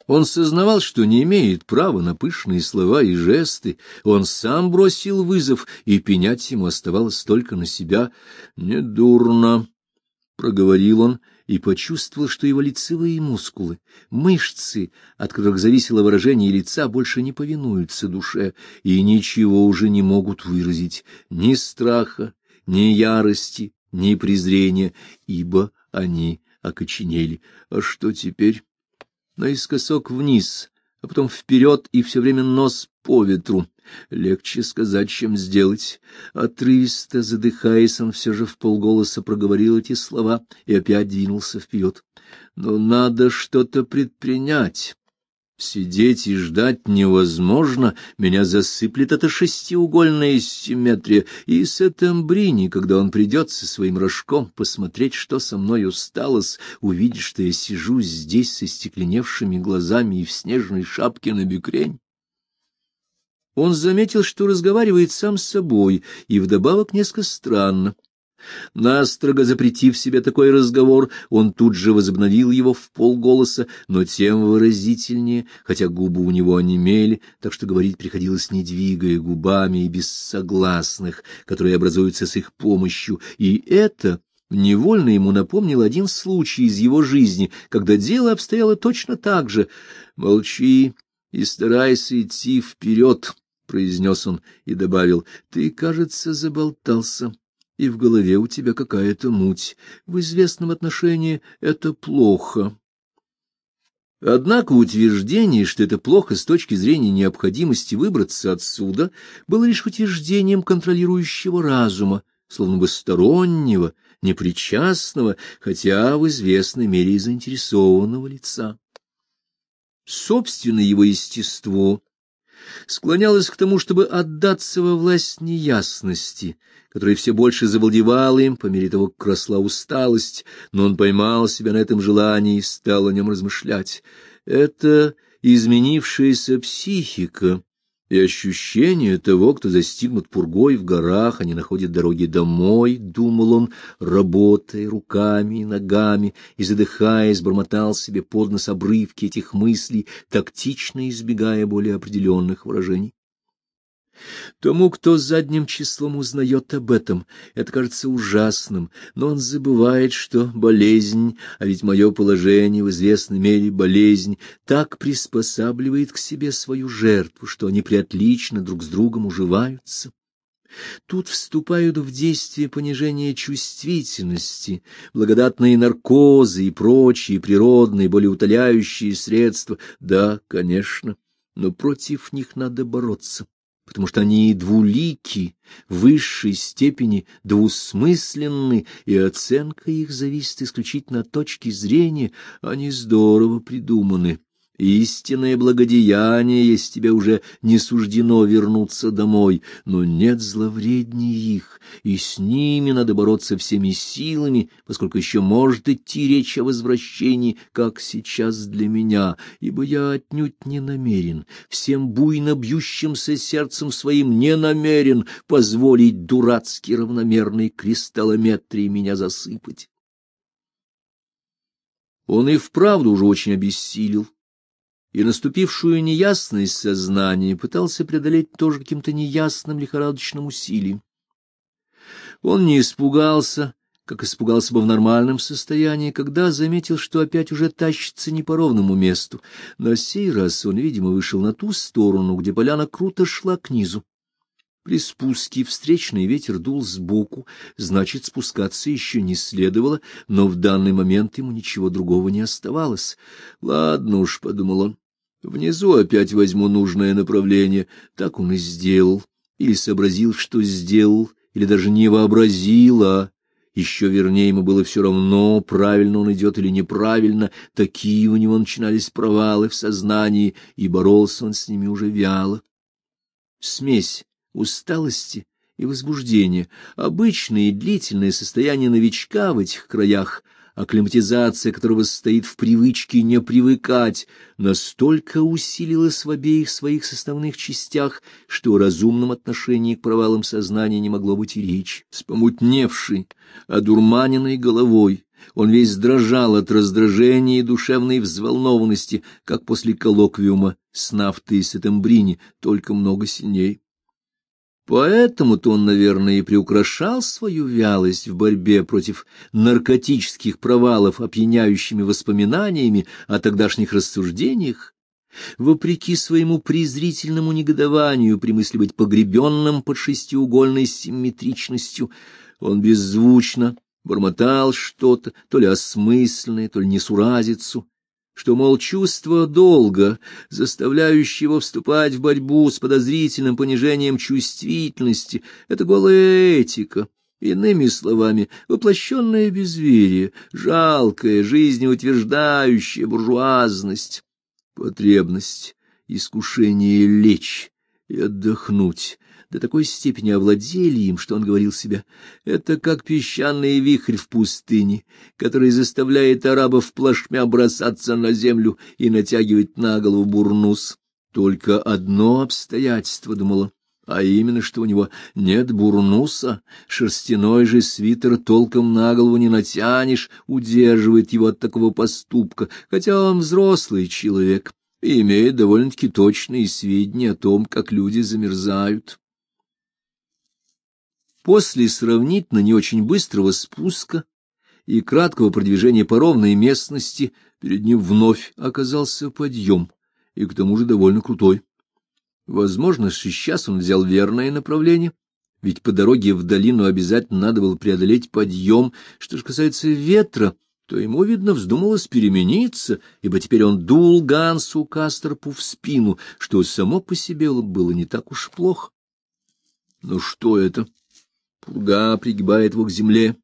Он сознавал, что не имеет права на пышные слова и жесты, он сам бросил вызов, и пенять ему оставалось только на себя. «Недурно», — проговорил он, и почувствовал, что его лицевые мускулы, мышцы, от которых зависело выражение лица, больше не повинуются душе и ничего уже не могут выразить, ни страха, ни ярости, ни презрения, ибо они окоченели. А что теперь? Наискосок вниз, а потом вперед и все время нос по ветру. Легче сказать, чем сделать. Отрывисто, задыхаясь, он все же вполголоса проговорил эти слова и опять двинулся вперед. Но надо что-то предпринять. Сидеть и ждать невозможно, меня засыплет эта шестиугольная симметрия, и Сеттембрини, когда он придет со своим рожком посмотреть, что со мной усталось, увидит, что я сижу здесь со стекленевшими глазами и в снежной шапке на бекрень. Он заметил, что разговаривает сам с собой, и вдобавок несколько странно. Настрого запретив себе такой разговор, он тут же возобновил его вполголоса, но тем выразительнее, хотя губы у него онемели, так что говорить приходилось не двигая губами и без согласных, которые образуются с их помощью, и это невольно ему напомнил один случай из его жизни, когда дело обстояло точно так же. «Молчи и старайся идти вперед», — произнес он и добавил, — «ты, кажется, заболтался». И в голове у тебя какая-то муть. В известном отношении это плохо. Однако утверждение, что это плохо с точки зрения необходимости выбраться отсюда, было лишь утверждением контролирующего разума, словно бы стороннего, непричастного, хотя в известной мере и заинтересованного лица. Собственное его естество склонялось к тому, чтобы отдаться во власть неясности, которая все больше завладевала им по мере того, как росла усталость, но он поймал себя на этом желании и стал о нем размышлять. Это изменившаяся психика и ощущение того, кто застигнут пургой в горах, а не находит дороги домой, думал он, работая руками и ногами, и, задыхаясь, бормотал себе под нос обрывки этих мыслей, тактично избегая более определенных выражений. Тому, кто задним числом узнает об этом, это кажется ужасным, но он забывает, что болезнь, а ведь мое положение в известной мере болезнь, так приспосабливает к себе свою жертву, что они преотлично друг с другом уживаются. Тут вступают в действие понижение чувствительности, благодатные наркозы и прочие природные болеутоляющие средства. Да, конечно, но против них надо бороться, потому что они двулики, в высшей степени двусмысленны, и оценка их зависит исключительно от точки зрения, они здорово придуманы. Истинное благодеяние, если тебе уже не суждено вернуться домой, но нет зловредней их, и с ними надо бороться всеми силами, поскольку еще может идти речь о возвращении, как сейчас для меня, ибо я отнюдь не намерен, всем буйно бьющимся сердцем своим не намерен позволить дурацки равномерной кристаллометрии меня засыпать. Он и вправду уже очень обессилел, и наступившую неясность сознания пытался преодолеть тоже каким-то неясным лихорадочным усилием. Он не испугался, как испугался бы в нормальном состоянии, когда заметил, что опять уже тащится не по ровному месту. На сей раз он, видимо, вышел на ту сторону, где поляна круто шла к низу. При спуске встречный ветер дул сбоку, значит, спускаться еще не следовало, но в данный момент ему ничего другого не оставалось. «Ладно уж», — подумал он, — «внизу опять возьму нужное направление». Так он и сделал, или сообразил, что сделал, или даже не вообразил, а еще вернее ему было все равно, правильно он идет или неправильно, такие у него начинались провалы в сознании, и боролся он с ними уже вяло. Смесь усталости и возбуждения, обычное и длительное состояние новичка в этих краях, акклиматизация которого состоит в привычке не привыкать, настолько усилилась в обеих своих составных частях, что о разумном отношении к провалам сознания не могло быть и речи. С помутневшей, одурманенной головой, Он весь дрожал от раздражения и душевной взволнованности, как после коллоквиума с Нафтой и Сеттембрини, только много сильней. Поэтому-то он, наверное, и приукрашал свою вялость в борьбе против наркотических провалов опьяняющими воспоминаниями о тогдашних рассуждениях, вопреки своему презрительному негодованию при мысли быть погребенным под шестиугольной симметричностью. Он беззвучно бормотал что-то, то ли осмысленное, то ли несуразицу, что, мол, чувство долга, заставляющее его вступать в борьбу с подозрительным понижением чувствительности, — это голая этика, иными словами, воплощенное безверие, жалкая, жизнеутверждающая буржуазность, потребность, искушение лечь и отдохнуть. До такой степени овладели им, что он говорил себе: это как песчаный вихрь в пустыне, который заставляет арабов плашмя бросаться на землю и натягивать на голову бурнус. Только одно обстоятельство, думала, а именно, что у него нет бурнуса, шерстяной же свитер толком на голову не натянешь, удерживает его от такого поступка, хотя он взрослый человек и имеет довольно-таки точные сведения о том, как люди замерзают. После сравнительно не очень быстрого спуска и краткого продвижения по ровной местности перед ним вновь оказался подъем, и к тому же довольно крутой. Возможно, сейчас он взял верное направление, ведь по дороге в долину обязательно надо было преодолеть подъем. Что же касается ветра, то ему, видно, вздумалось перемениться, ибо теперь он дул Гансу Касторпу в спину, что само по себе было не так уж плохо. Ну что это? Пурга пригибает его к земле,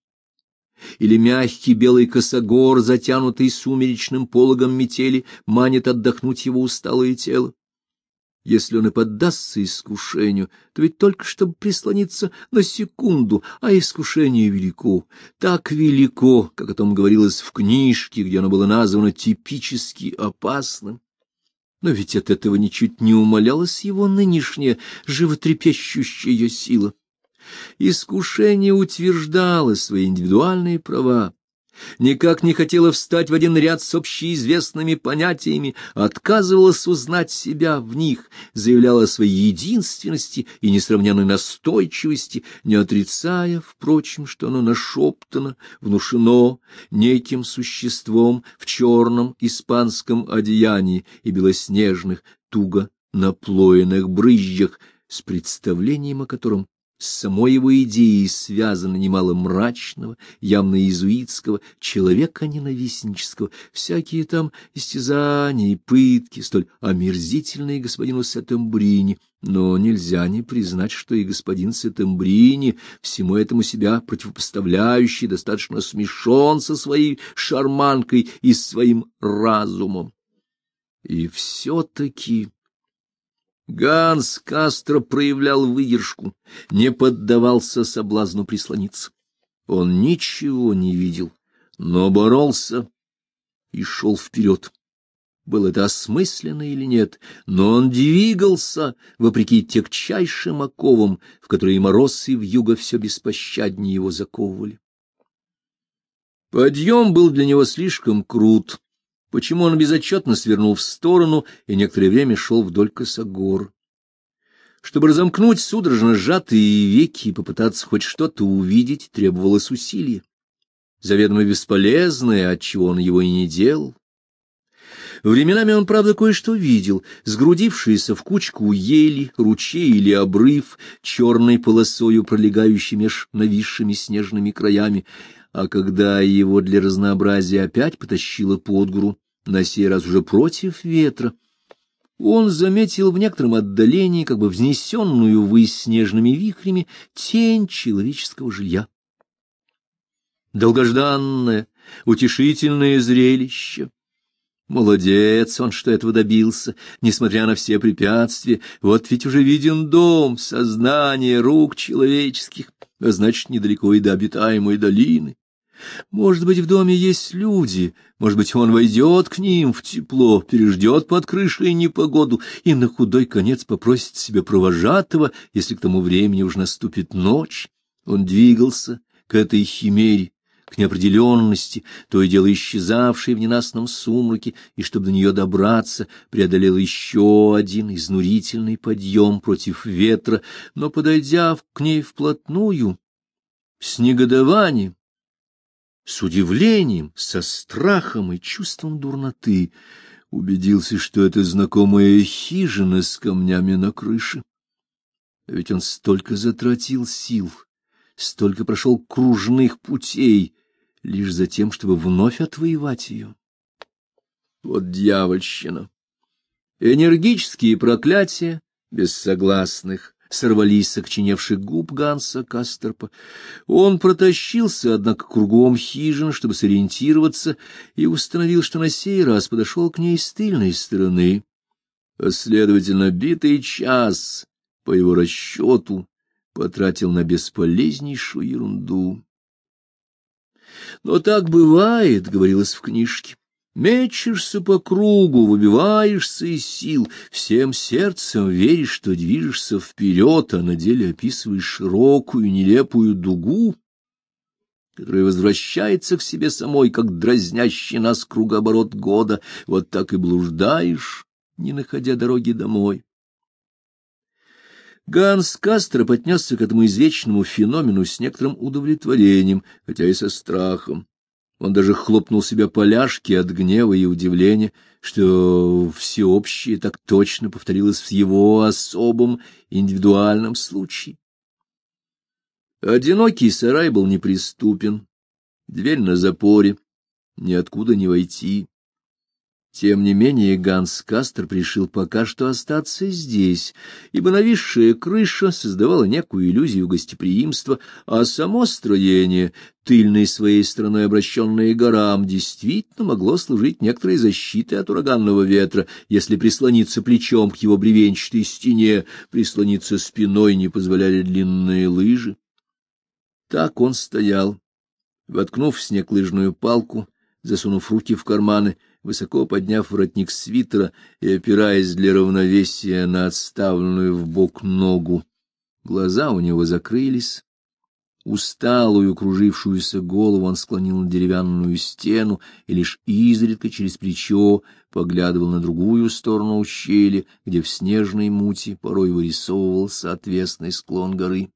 или мягкий белый косогор, затянутый сумеречным пологом метели, манит отдохнуть его усталое тело. Если он и поддастся искушению, то ведь только чтобы прислониться на секунду, а искушение велико, так велико, как о том говорилось в книжке, где оно было названо типически опасным. Но ведь от этого ничуть не умалялась его нынешняя животрепещущая сила. Искушение утверждало свои индивидуальные права, никак не хотело встать в один ряд с общеизвестными понятиями, отказывалось узнать себя в них, заявляла о своей единственности и несравненной настойчивости, не отрицая, впрочем, что оно нашептано, внушено неким существом в черном испанском одеянии и белоснежных, туго наплоенных брызжах, с представлением о котором с самой его идеей связано немало мрачного, явно иезуитского, человека-ненавистнического, всякие там истязания и пытки, столь омерзительные господину Сеттембрини. Но нельзя не признать, что и господин Сеттембрини, всему этому себя противопоставляющий, достаточно смешон со своей шарманкой и своим разумом. И все-таки Ганс Кастро проявлял выдержку, не поддавался соблазну прислониться. Он ничего не видел, но боролся и шел вперед. Было это осмысленно или нет, но он двигался, вопреки тягчайшим оковам, в которые мороз и вьюга все беспощаднее его заковывали. Подъем был для него слишком крут, почему он безотчетно свернул в сторону и некоторое время шел вдоль косогора. Чтобы разомкнуть судорожно сжатые веки и попытаться хоть что-то увидеть, требовалось усилие, заведомо бесполезное, отчего он его и не делал. Временами он, правда, кое-что видел: сгрудившиеся в кучку ели, ручей или обрыв, черной полосою пролегающий меж нависшими снежными краями, а когда его для разнообразия опять потащило под гору, на сей раз уже против ветра, он заметил в некотором отдалении, как бы взнесенную ввысь снежными вихрями, тень человеческого жилья. Долгожданное, утешительное зрелище. Молодец он, что этого добился, несмотря на все препятствия. Вот ведь уже виден дом, сознание рук человеческих, а значит, недалеко и до обитаемой долины. Может быть, в доме есть люди, может быть, он войдет к ним в тепло, переждет под крышей непогоду и на худой конец попросит себе провожатого, если к тому времени уж наступит ночь. Он двигался к этой химере, к к неопределенности, то и дело исчезавшей в ненастном сумраке, и, чтобы до нее добраться, преодолел еще один изнурительный подъем против ветра, но, подойдя к ней вплотную, с негодованием, с удивлением, со страхом и чувством дурноты, убедился, что это знакомая хижина с камнями на крыше. А ведь он столько затратил сил, столько прошел кружных путей, лишь за тем, чтобы вновь отвоевать ее. Вот дьявольщина! Энергические проклятия бессогласных сорвались с окоченевших губ Ганса Касторпа. Он протащился, однако, кругом хижин, чтобы сориентироваться, и установил, что на сей раз подошел к ней с тыльной стороны. А, следовательно, битый час, по его расчету, потратил на бесполезнейшую ерунду. Но так бывает, говорилось в книжке. Мечешься по кругу, выбиваешься из сил, всем сердцем веришь, что движешься вперед, а на деле описываешь широкую нелепую дугу, которая возвращается к себе самой, как дразнящий нас кругооборот года. Вот так и блуждаешь, не находя дороги домой. Ганс Касторп отнесся к этому извечному феномену с некоторым удовлетворением, хотя и со страхом. Он даже хлопнул себя по ляжке от гнева и удивления, что всеобщее так точно повторилось в его особом индивидуальном случае. Одинокий сарай был неприступен, дверь на запоре, ниоткуда не войти. Тем не менее Ганс Касторп решил пока что остаться здесь, ибо нависшая крыша создавала некую иллюзию гостеприимства, а само строение, тыльной своей стороной обращенное к горам, действительно могло служить некоторой защитой от ураганного ветра, если прислониться плечом к его бревенчатой стене, прислониться спиной не позволяли длинные лыжи. Так он стоял, воткнув в снег лыжную палку, засунув руки в карманы, высоко подняв воротник свитера и опираясь для равновесия на отставленную в бок ногу. Глаза у него закрылись. Усталую, кружившуюся голову он склонил на деревянную стену и лишь изредка через плечо поглядывал на другую сторону ущелья, где в снежной мути порой вырисовывался отвесный склон горы.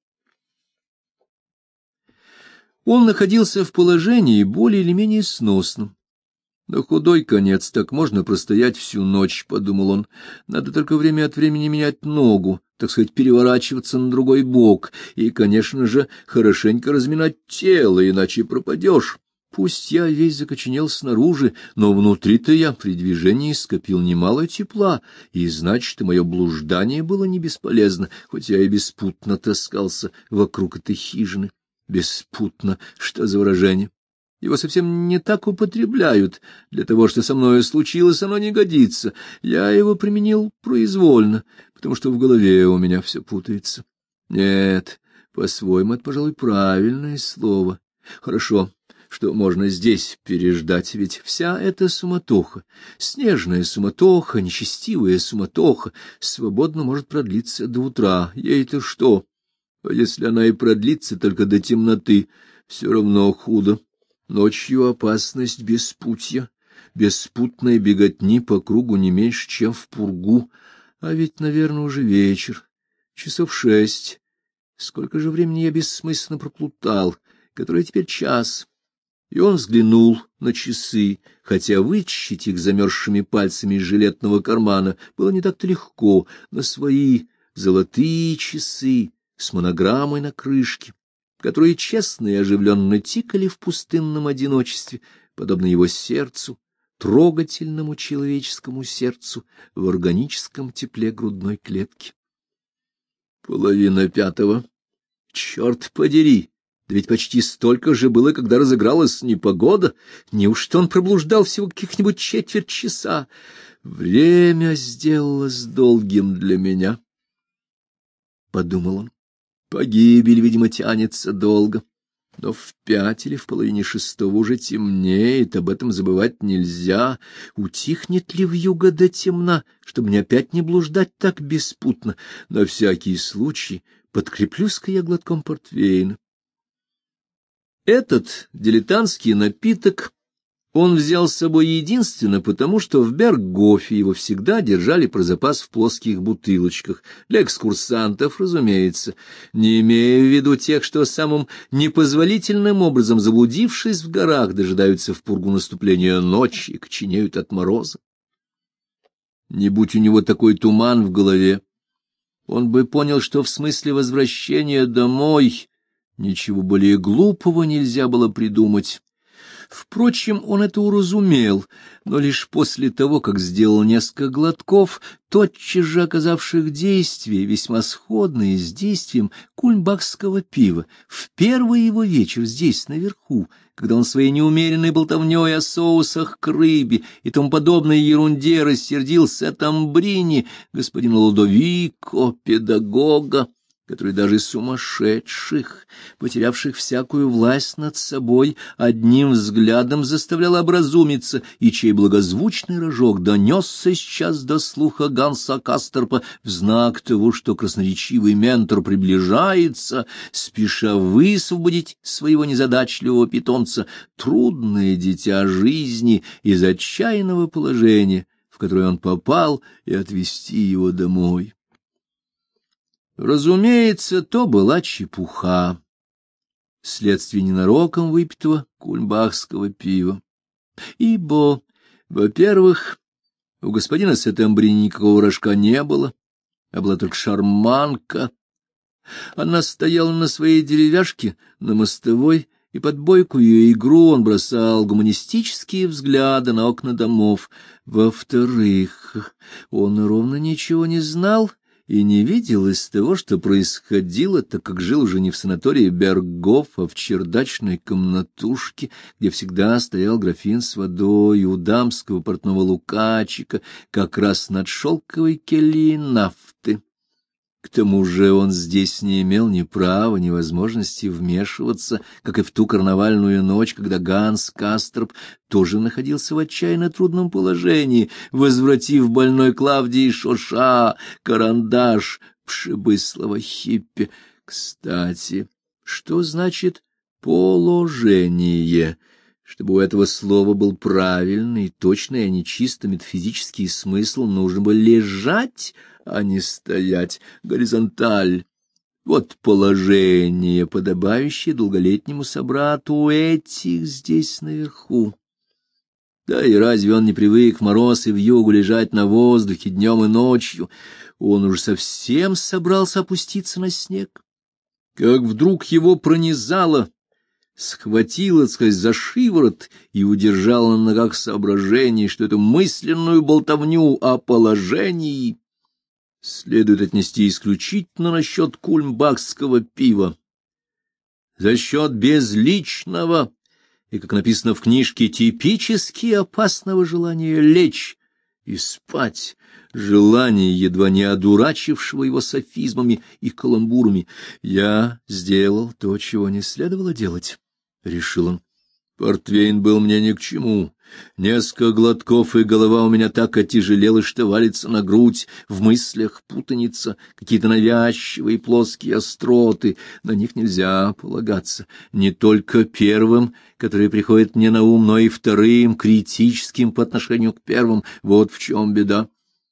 Он находился в положении более или менее сносном. На худой конец так можно простоять всю ночь, — подумал он. Надо только время от времени менять ногу, так сказать, переворачиваться на другой бок, и, конечно же, хорошенько разминать тело, иначе пропадешь. Пусть я весь закоченел снаружи, но внутри-то я при движении скопил немало тепла, и, значит, и мое блуждание было не бесполезно, хоть я и беспутно таскался вокруг этой хижины. Беспутно, что за выражение? Его совсем не так употребляют. Для того, что со мною случилось, оно не годится. Я его применил произвольно, потому что в голове у меня все путается. Нет, по-своему, это, пожалуй, правильное слово. Хорошо, что можно здесь переждать, ведь вся эта суматоха, снежная суматоха, нечестивая суматоха, свободно может продлиться до утра. Ей-то что? А если она и продлится только до темноты, все равно худо. Ночью опасность беспутья, беспутной беготни по кругу не меньше, чем в пургу. А ведь, наверное, уже вечер, часов 6. Сколько же времени я бессмысленно проплутал, который теперь час. И он взглянул на часы, хотя вытащить их замерзшими пальцами из жилетного кармана было не так-то легко, на свои золотые часы с монограммой на крышке, которые честно и оживленно тикали в пустынном одиночестве, подобно его сердцу, трогательному человеческому сердцу в органическом тепле грудной клетки. 4:30. Черт подери! Да ведь почти столько же было, когда разыгралась непогода. Неужто он проблуждал всего каких-нибудь четверть часа? Время сделалось долгим для меня, — подумал он. Погибель, видимо, тянется долго, но в 5 или в 5:30 уже темнеет, об этом забывать нельзя. Утихнет ли вьюга до темна, чтобы мне опять не блуждать так беспутно? На всякий случай подкреплюсь-ка я глотком портвейна. Этот дилетантский напиток он взял с собой единственно потому, что в Берггофе его всегда держали про запас в плоских бутылочках, для экскурсантов, разумеется, не имея в виду тех, что самым непозволительным образом, заблудившись в горах, дожидаются в пургу наступления ночи и коченеют от мороза. Не будь у него такой туман в голове, он бы понял, что в смысле возвращения домой ничего более глупого нельзя было придумать. Впрочем, он это уразумел, но лишь после того, как сделал несколько глотков, тотчас же оказавших действие, весьма сходное с действием кульмбахского пива, в первый его вечер здесь, наверху, когда он своей неумеренной болтовней о соусах к рыбе и тому подобной ерунде рассердил Сеттембрини, господина Лодовико, педагога, который даже сумасшедших, потерявших всякую власть над собой, одним взглядом заставлял образумиться, и чей благозвучный рожок донесся сейчас до слуха Ганса Кастерпа в знак того, что красноречивый ментор приближается, спеша высвободить своего незадачливого питомца, трудное дитя жизни из отчаянного положения, в которое он попал, и отвезти его домой. Разумеется, то была чепуха, следствие ненароком выпитого кульмбахского пива. Ибо, во-первых, у господина Сеттембрини никакого рожка не было, а была только шарманка. Она стояла на своей деревяшке на мостовой, и под бойкую ее игру он бросал гуманистические взгляды на окна домов. Во-вторых, он ровно ничего не знал и не видел из того, что происходило, так как жил уже не в санатории Берггоф, а в чердачной комнатушке, где всегда стоял графин с водой у дамского портного лукачика, как раз над шелковой кельей нафты. К тому же он здесь не имел ни права, ни возможности вмешиваться, как и в ту карнавальную ночь, когда Ганс Кастерп тоже находился в отчаянно трудном положении, возвратив больной Клавдии Шоша карандаш Пшебыслова Хиппе. Кстати, что значит «положение»? Чтобы у этого слова был правильный, точный, а не чисто метафизический смысл, нужно было лежать, а не стоять, горизонталь. Вот положение, подобающее долголетнему собрату этих здесь наверху. Да и разве он не привык в мороз и вьюгу лежать на воздухе днем и ночью? Он уже совсем собрался опуститься на снег. Как вдруг его пронизало, схватила, так сказать, за шиворот и удержала на ногах соображение, что эту мысленную болтовню о положении следует отнести исключительно на счет кульмбахского пива. За счет безличного и, как написано в книжке, типически опасного желания лечь и спать, желание, едва не одурачившего его софизмами и каламбурами. «Я сделал то, чего не следовало делать», — решил он. «Портвейн был мне ни к чему. Несколько глотков, и голова у меня так отяжелела, что валится на грудь, в мыслях путаница, какие-то навязчивые плоские остроты. На них нельзя полагаться. Не только первым, которые приходят мне на ум, но и вторым, критическим по отношению к первым. Вот в чем беда.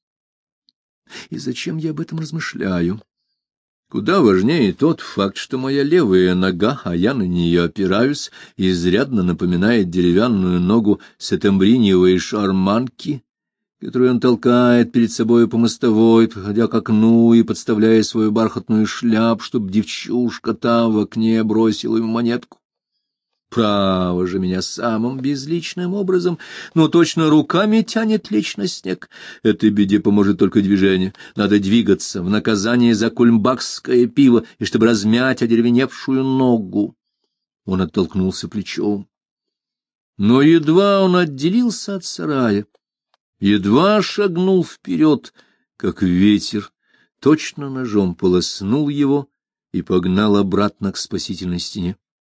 И зачем я об этом размышляю? Куда важнее тот факт, что моя левая нога, а я на нее опираюсь, изрядно напоминает деревянную ногу сеттембриниевой шарманки, которую он толкает перед собой по мостовой, подходя к окну и подставляя свою бархатную шляпу, чтобы девчушка там в окне бросила ему монетку. Право же, меня самым безличным образом, но точно руками тянет лечь на снег. Этой беде поможет только движение. Надо двигаться в наказание за кульмбахское пиво, и чтобы размять одеревеневшую ногу. Он оттолкнулся плечом. Но едва он отделился от сарая, едва шагнул вперед, как ветер точно ножом полоснул его и погнал обратно к спасительной стене.